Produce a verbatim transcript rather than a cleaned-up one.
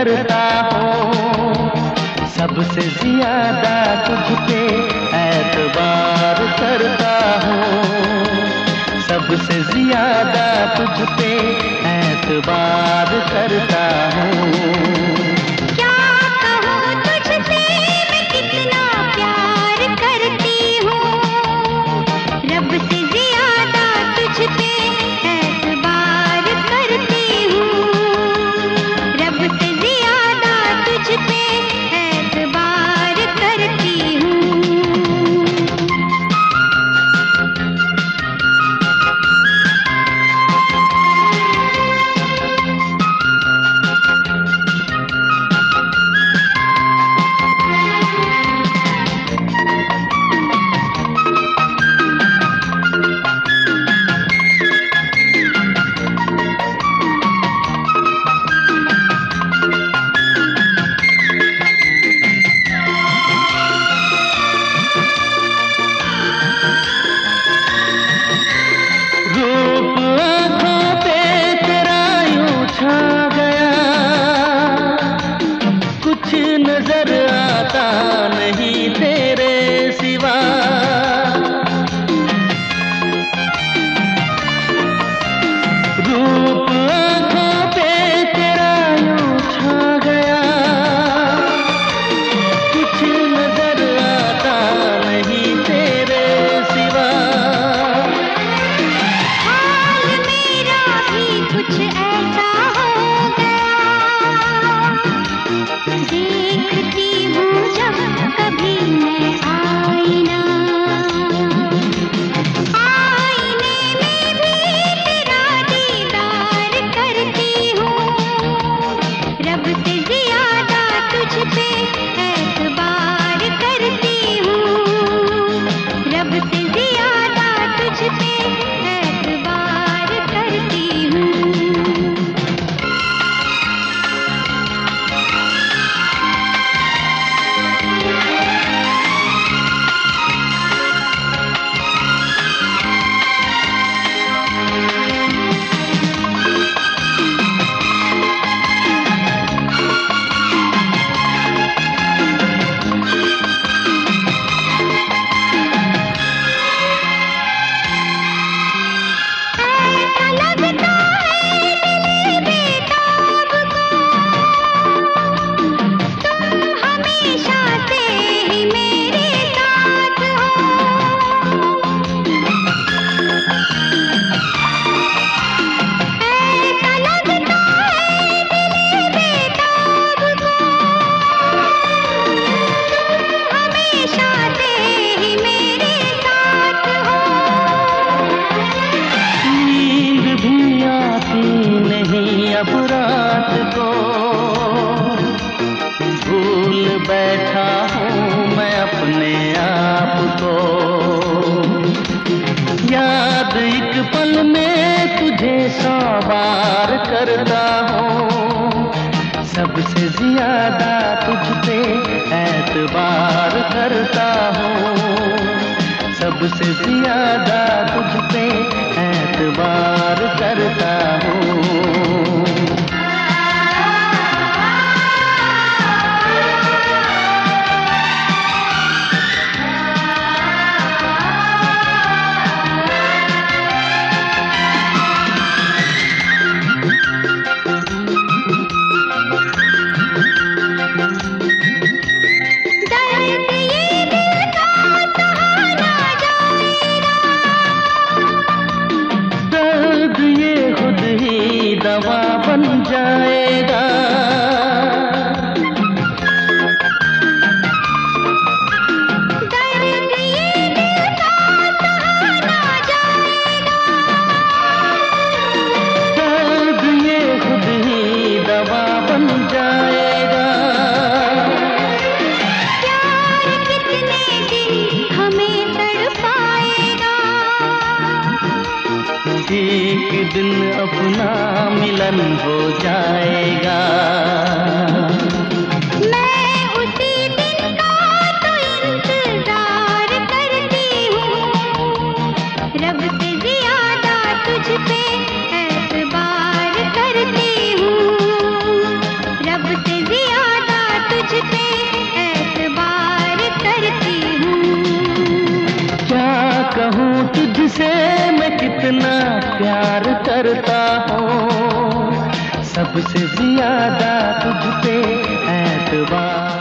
करता हूँ, सबसे ज्यादा तुझ पे एतबार करता हूँ, सबसे ज्यादा तुझ पे एतबार करता हूँ। नजर आता नहीं तेरे सिवा, रूप आँखों पे तेरा यूं छा गया, कुछ नजर आता नहीं तेरे सिवा। हाल मेरा भी कुछ ऐसा हो गया, देखती हूँ जब कभी मैं आईना, आईने में भी तेरा दीदार करती हूँ, रब से ज्यादा तुझ पे एतबार करती हूँ, रब से ज्यादा तुझ पे एतबार करती हूँ। अब रात को भूल बैठा हूँ मैं अपने आप को, याद एक पल में तुझे सौ बार करता हूँ, सबसे ज्यादा तुझ पे एतबार करता हूँ, सबसे ज्यादा तुझ पे एतबार करता हूँ। दवा बन जाएगा, दर्द ये दिल का सहा ना जाएगा, दर्द ये खुद ही दवा बन जाएगा। प्यार कितने दिन हमें तड़पाएगा, एक दिन अपना मिलन हो जाएगा। मैं उसी दिन का तो इंतजार करती हूँ, रब से ज्यादा तुझ पे एतबार करती हूँ, रब से कहूँ तुझसे मैं कितना प्यार करता हूँ, सबसे ज्यादा तुझ पे एतबार